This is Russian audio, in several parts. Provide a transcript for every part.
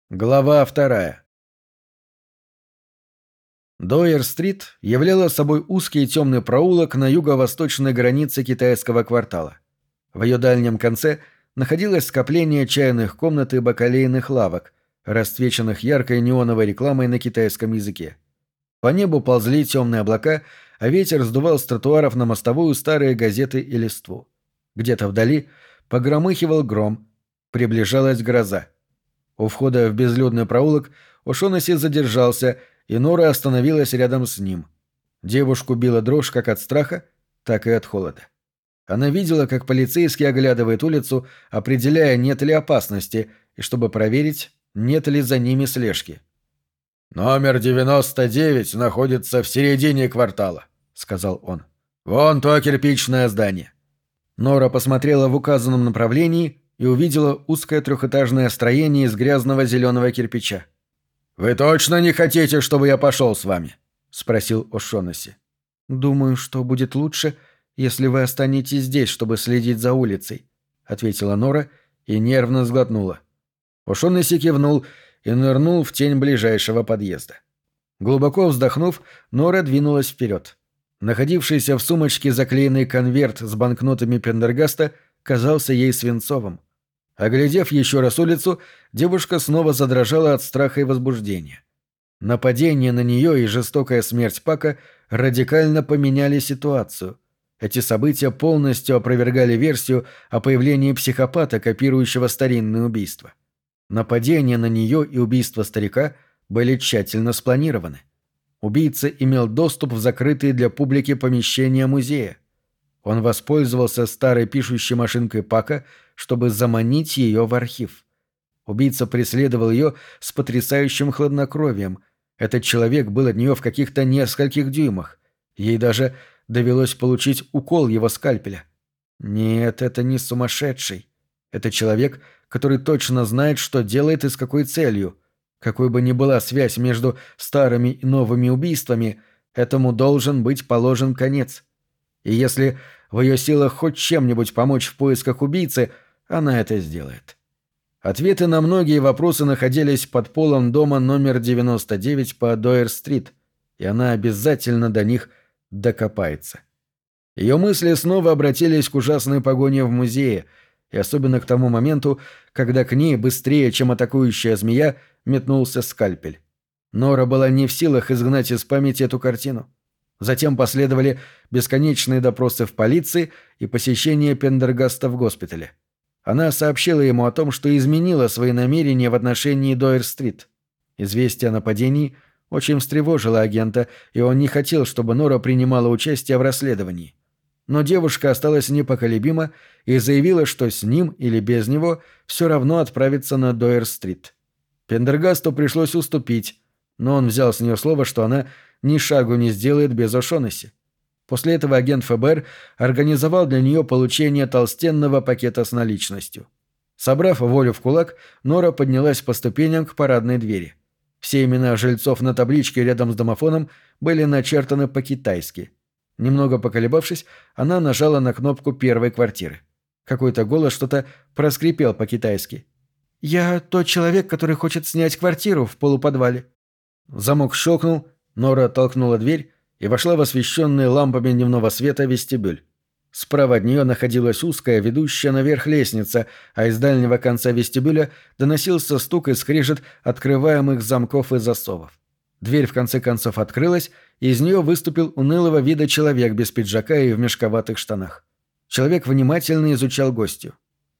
Глава 2. Дойер-стрит являла собой узкий и темный проулок на юго-восточной границе китайского квартала. В ее дальнем конце находилось скопление чайных комнат и бакалейных лавок, расцвеченных яркой неоновой рекламой на китайском языке. По небу ползли темные облака, а ветер сдувал с тротуаров на мостовую старые газеты и листву. Где-то вдали погромыхивал гром, приближалась гроза. У входа в безлюдный проулок О'Шоннесси задержался, и Нора остановилась рядом с ним. Девушку била дрожь как от страха, так и от холода. Она видела, как полицейский оглядывает улицу, определяя, нет ли опасности, и чтобы проверить, нет ли за ними слежки. «Номер 99 находится в середине квартала», — сказал он. «Вон то кирпичное здание». Нора посмотрела в указанном направлении и увидела узкое трехэтажное строение из грязного зеленого кирпича. «Вы точно не хотите, чтобы я пошел с вами?» — спросил О'Шоннесси. «Думаю, что будет лучше, если вы останетесь здесь, чтобы следить за улицей», — ответила Нора и нервно сглотнула. О'Шоннесси кивнул и нырнул в тень ближайшего подъезда. Глубоко вздохнув, Нора двинулась вперед. Находившийся в сумочке заклеенный конверт с банкнотами Пендергаста казался ей свинцовым. Оглядев еще раз улицу, девушка снова задрожала от страха и возбуждения. Нападение на нее и жестокая смерть Пака радикально поменяли ситуацию. Эти события полностью опровергали версию о появлении психопата, копирующего старинные убийства. Нападение на нее и убийство старика были тщательно спланированы. Убийца имел доступ в закрытые для публики помещения музея. Он воспользовался старой пишущей машинкой Пака, чтобы заманить ее в архив. Убийца преследовал ее с потрясающим хладнокровием. Этот человек был от нее в каких-то нескольких дюймах. Ей даже довелось получить укол его скальпеля. Нет, это не сумасшедший. Это человек, который точно знает, что делает и с какой целью. Какой бы ни была связь между старыми и новыми убийствами, этому должен быть положен конец. И если в ее силах хоть чем-нибудь помочь в поисках убийцы, она это сделает. Ответы на многие вопросы находились под полом дома номер 99 по Дойер-стрит, и она обязательно до них докопается. Ее мысли снова обратились к ужасной погоне в музее, и особенно к тому моменту, когда к ней быстрее, чем атакующая змея, метнулся скальпель. Нора была не в силах изгнать из памяти эту картину. Затем последовали бесконечные допросы в полиции и посещение Пендергаста в госпитале. Она сообщила ему о том, что изменила свои намерения в отношении Дойер-стрит. Известие о нападении очень встревожило агента, и он не хотел, чтобы Нора принимала участие в расследовании. Но девушка осталась непоколебима и заявила, что с ним или без него все равно отправится на Дойер-стрит. Пендергасту пришлось уступить, но он взял с нее слово, что она ни шагу не сделает без О'Шоннесси. После этого агент ФБР организовал для нее получение толстенного пакета с наличностью. Собрав волю в кулак, Нора поднялась по ступеням к парадной двери. Все имена жильцов на табличке рядом с домофоном были начертаны по-китайски. Немного поколебавшись, она нажала на кнопку первой квартиры. Какой-то голос что-то проскрипел по-китайски. «Я тот человек, который хочет снять квартиру в полуподвале». Замок щелкнул, Нора толкнула дверь и вошла в освещенный лампами дневного света вестибюль. Справа от нее находилась узкая, ведущая наверх лестница, а из дальнего конца вестибюля доносился стук и скрежет открываемых замков и засовов. Дверь в конце концов открылась, и из нее выступил унылого вида человек без пиджака и в мешковатых штанах. Человек внимательно изучал гостью.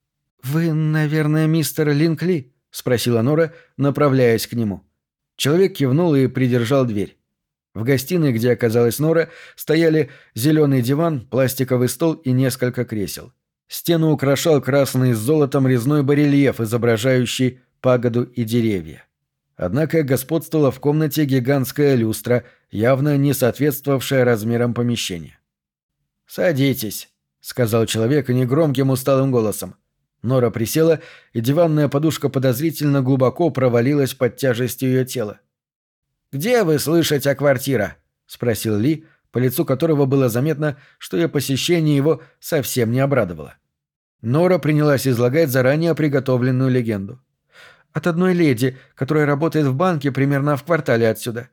«Вы, наверное, мистер Линкли?» — спросила Нора, направляясь к нему. Человек кивнул и придержал дверь. В гостиной, где оказалась Нора, стояли зеленый диван, пластиковый стол и несколько кресел. Стену украшал красный с золотом резной барельеф, изображающий пагоду и деревья. Однако господствовала в комнате гигантская люстра, явно не соответствовавшая размерам помещения. «Садитесь», — сказал человек негромким усталым голосом. Нора присела, и диванная подушка подозрительно глубоко провалилась под тяжестью ее тела. «Где вы слышите о квартире?» — спросил Ли, по лицу которого было заметно, что ее посещение его совсем не обрадовало. Нора принялась излагать заранее приготовленную легенду. от одной леди, которая работает в банке примерно в квартале отсюда».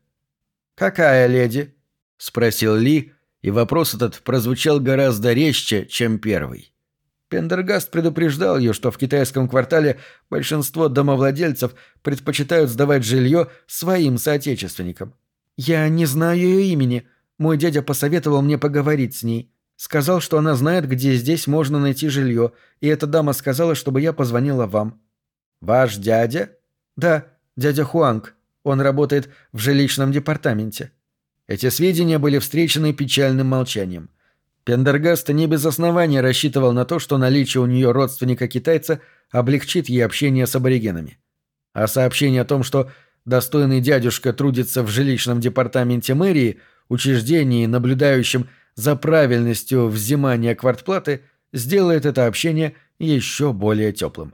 «Какая леди?» — спросил Ли, и вопрос этот прозвучал гораздо резче, чем первый. Пендергаст предупреждал ее, что в китайском квартале большинство домовладельцев предпочитают сдавать жилье своим соотечественникам. «Я не знаю ее имени. Мой дядя посоветовал мне поговорить с ней. Сказал, что она знает, где здесь можно найти жилье, и эта дама сказала, чтобы я позвонила вам». «Ваш дядя?» «Да, дядя Хуанг. Он работает в жилищном департаменте». Эти сведения были встречены печальным молчанием. Пендергаст не без основания рассчитывал на то, что наличие у нее родственника-китайца облегчит ей общение с аборигенами. А сообщение о том, что достойный дядюшка трудится в жилищном департаменте мэрии, учреждении, наблюдающем за правильностью взимания квартплаты, сделает это общение еще более теплым.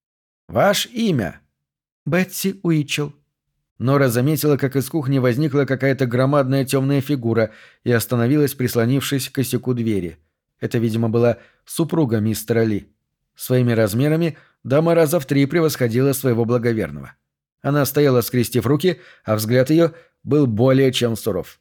«Ваше имя?» «Бетси Уитчелл». Нора заметила, как из кухни возникла какая-то громадная темная фигура и остановилась, прислонившись к косяку двери. Это, видимо, была супруга мистера Ли. Своими размерами дама раза в 3 превосходила своего благоверного. Она стояла, скрестив руки, а взгляд ее был более чем суров.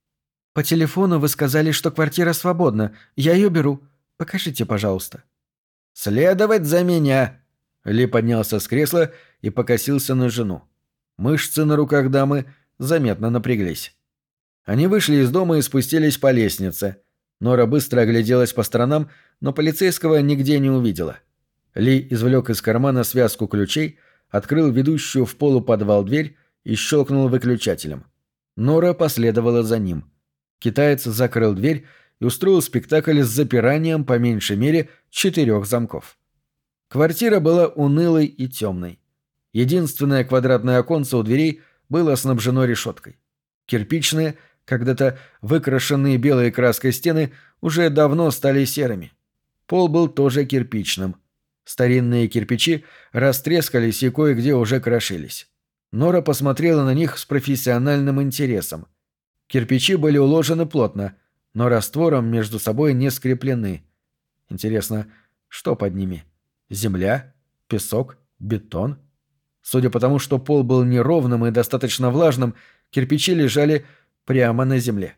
«По телефону вы сказали, что квартира свободна. Я ее беру. Покажите, пожалуйста». «Следовать за меня!» Ли поднялся с кресла и покосился на жену. Мышцы на руках дамы заметно напряглись. Они вышли из дома и спустились по лестнице. Нора быстро огляделась по сторонам, но полицейского нигде не увидела. Ли извлек из кармана связку ключей, открыл ведущую в полуподвал дверь и щелкнул выключателем. Нора последовала за ним. Китаец закрыл дверь и устроил спектакль с запиранием по меньшей мере 4 замков. Квартира была унылой и темной. Единственное квадратное оконце у дверей было снабжено решеткой. Кирпичные, когда-то выкрашенные белой краской стены уже давно стали серыми. Пол был тоже кирпичным. Старинные кирпичи растрескались и кое-где уже крошились. Нора посмотрела на них с профессиональным интересом. Кирпичи были уложены плотно, но раствором между собой не скреплены. Интересно, что под ними? Земля? Песок? Бетон? Судя по тому, что пол был неровным и достаточно влажным, кирпичи лежали прямо на земле.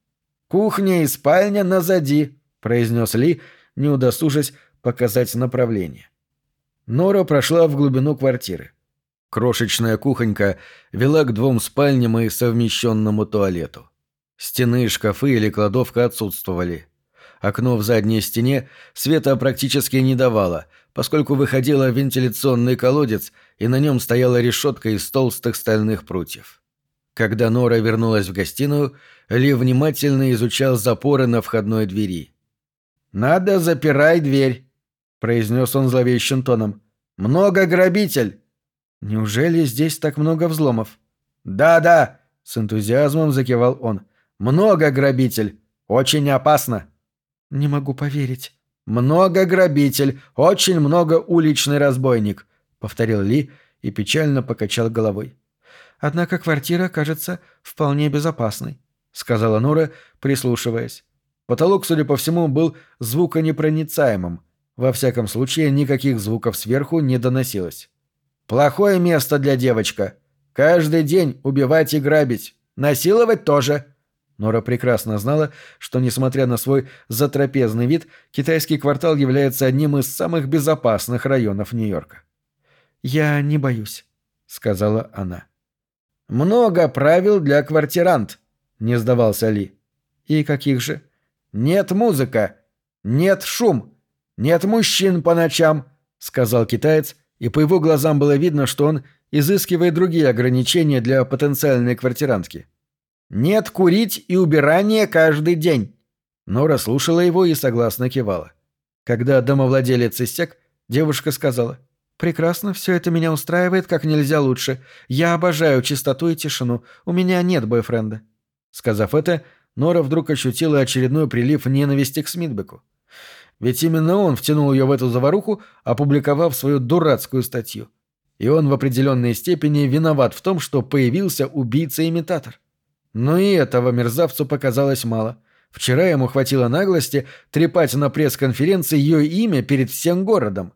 «Кухня и спальня назади», — произнес Ли, не удосужась показать направление. Нора прошла в глубину квартиры. Крошечная кухонька вела к 2 спальням и совмещенному туалету. Стены, шкафы или кладовка отсутствовали. Окно в задней стене света практически не давало, поскольку выходило в вентиляционный колодец, и на нем стояла решетка из толстых стальных прутьев. Когда Нора вернулась в гостиную, Ли внимательно изучал запоры на входной двери. «Надо запирай дверь», — произнес он зловещим тоном. «Много грабитель». «Неужели здесь так много взломов?» «Да-да», — с энтузиазмом закивал он. «Много грабитель. Очень опасно». «Не могу поверить». «Много грабитель, очень много уличный разбойник», — повторил Ли и печально покачал головой. «Однако квартира кажется вполне безопасной», — сказала Нора, прислушиваясь. Потолок, судя по всему, был звуконепроницаемым. Во всяком случае, никаких звуков сверху не доносилось. «Плохое место для девочка. Каждый день убивать и грабить. Насиловать тоже». Нора прекрасно знала, что, несмотря на свой затрапезный вид, китайский квартал является одним из самых безопасных районов Нью-Йорка. «Я не боюсь», — сказала она. «Много правил для квартирант», — не сдавался Ли. «И каких же?» «Нет музыка, нет шум, нет мужчин по ночам», — сказал китаец, и по его глазам было видно, что он изыскивает другие ограничения для потенциальной квартирантки. «Нет курить и убирания каждый день». Нора слушала его и согласно кивала. Когда домовладелец иссяк, девушка сказала: «Прекрасно, все это меня устраивает как нельзя лучше. Я обожаю чистоту и тишину. У меня нет бойфренда». Сказав это, Нора вдруг ощутила очередной прилив ненависти к Смитбеку. Ведь именно он втянул ее в эту заваруху, опубликовав свою дурацкую статью. И он в определенной степени виноват в том, что появился убийца-имитатор. Но и этого мерзавцу показалось мало. Вчера ему хватило наглости трепать на пресс-конференции ее имя перед всем городом.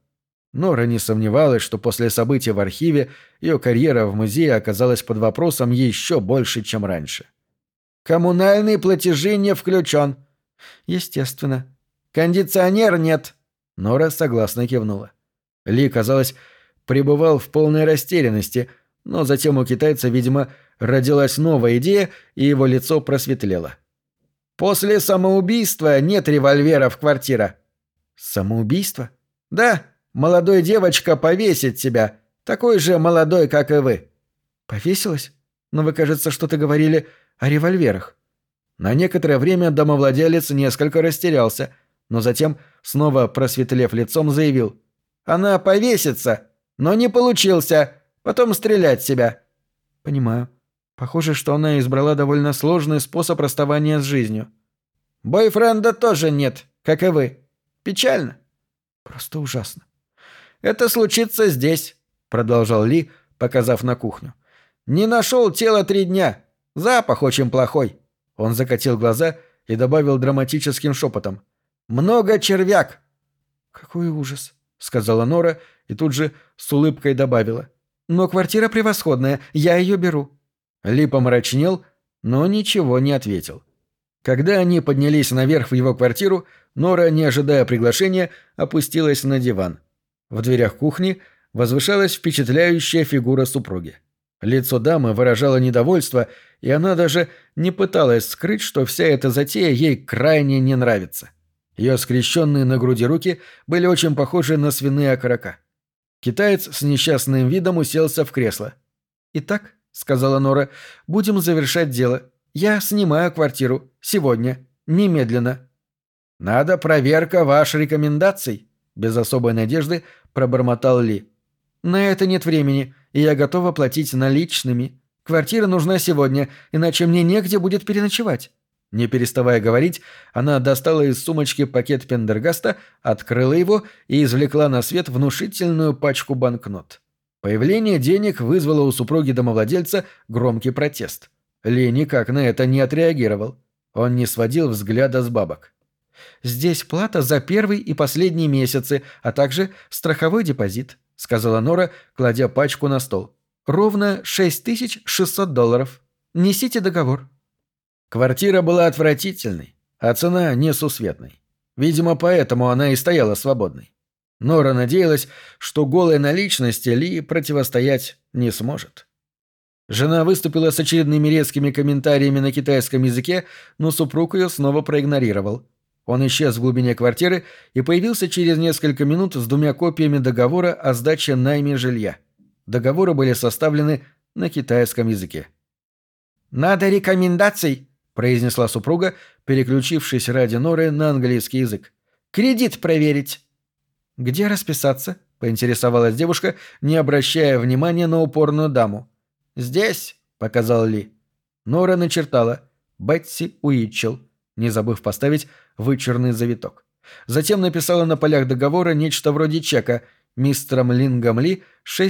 Нора не сомневалась, что после событий в архиве ее карьера в музее оказалась под вопросом еще больше, чем раньше. «Коммунальные платежи не включен». «Естественно». «Кондиционер нет». Нора согласно кивнула. Ли, казалось, пребывал в полной растерянности, но затем у китайца, видимо, родилась новая идея, и его лицо просветлело. «После самоубийства нет револьвера в квартире». «Самоубийство?» «Да, молодой девочка повесит себя, такой же молодой, как и вы». «Повесилась? Но вы, кажется, что-то говорили о револьверах». На некоторое время домовладелец несколько растерялся, но затем, снова просветлев лицом, заявил: «Она повесится, но не получился, потом стрелять себя». «Понимаю. Похоже, что она избрала довольно сложный способ расставания с жизнью». «Бойфренда тоже нет, как и вы. Печально». «Просто ужасно». «Это случится здесь», — продолжал Ли, показав на кухню. «Не нашел тело 3 дня. Запах очень плохой». Он закатил глаза и добавил драматическим шепотом: «Много червяк». «Какой ужас», — сказала Нора и тут же с улыбкой добавила: «Но квартира превосходная, я ее беру». Ли помрачнел, но ничего не ответил. Когда они поднялись наверх в его квартиру, Нора, не ожидая приглашения, опустилась на диван. В дверях кухни возвышалась впечатляющая фигура супруги. Лицо дамы выражало недовольство, и она даже не пыталась скрыть, что вся эта затея ей крайне не нравится. Ее скрещенные на груди руки были очень похожи на свиные окорока. Китаец с несчастным видом уселся в кресло. «Итак», — сказала Нора, — «будем завершать дело. Я снимаю квартиру. Сегодня. Немедленно». «Надо проверка ваших рекомендаций», — без особой надежды пробормотал Ли. «На это нет времени, и я готова платить наличными. Квартира нужна сегодня, иначе мне негде будет переночевать». Не переставая говорить, она достала из сумочки пакет Пендергаста, открыла его и извлекла на свет внушительную пачку банкнот. Появление денег вызвало у супруги домовладельца громкий протест. Ли никак на это не отреагировал. Он не сводил взгляда с бабок. «Здесь плата за первый и последний месяцы, а также страховой депозит», — сказала Нора, кладя пачку на стол. «Ровно $6600. Несите договор». Квартира была отвратительной, а цена несусветной. Видимо, поэтому она и стояла свободной. Нора надеялась, что голой наличности Ли противостоять не сможет. Жена выступила с очередными резкими комментариями на китайском языке, но супруг ее снова проигнорировал. Он исчез в глубине квартиры и появился через несколько минут с 2 копиями договора о сдаче найме жилья. Договоры были составлены на китайском языке. «Надо рекомендаций», — произнесла супруга, переключившись ради Норы на английский язык. «Кредит проверить». «Где расписаться?» — поинтересовалась девушка, не обращая внимания на упорную даму. «Здесь», — показал Ли. Нора начертала «Бетси Уитчелл», не забыв поставить вычурный завиток. Затем написала на полях договора нечто вроде чека: «Мистером Лингом Ли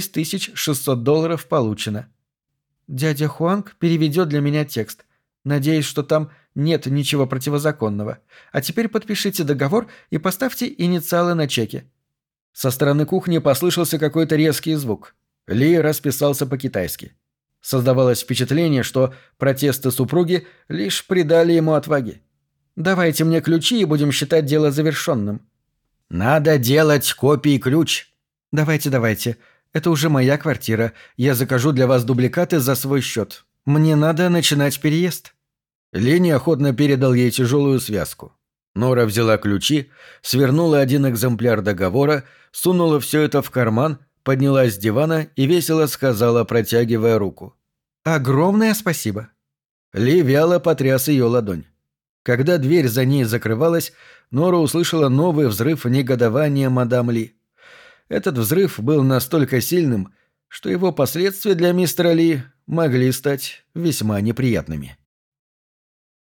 $6600 получено». «Дядя Хуанг переведет для меня текст. Надеюсь, что там нет ничего противозаконного. А теперь подпишите договор и поставьте инициалы на чеке». Со стороны кухни послышался какой-то резкий звук. Ли расписался по-китайски. Создавалось впечатление, что протесты супруги лишь придали ему отваги. «Давайте мне ключи и будем считать дело завершенным». «Надо делать копий-ключ». «Давайте. Это уже моя квартира. Я закажу для вас дубликаты за свой счет. Мне надо начинать переезд». Ли неохотно передал ей тяжелую связку. Нора взяла ключи, свернула один экземпляр договора, сунула все это в карман, поднялась с дивана и весело сказала, протягивая руку: «Огромное спасибо». Ли вяло потряс ее ладонь. Когда дверь за ней закрывалась, Нора услышала новый взрыв негодования мадам Ли. Этот взрыв был настолько сильным, что его последствия для мистера Ли могли стать весьма неприятными.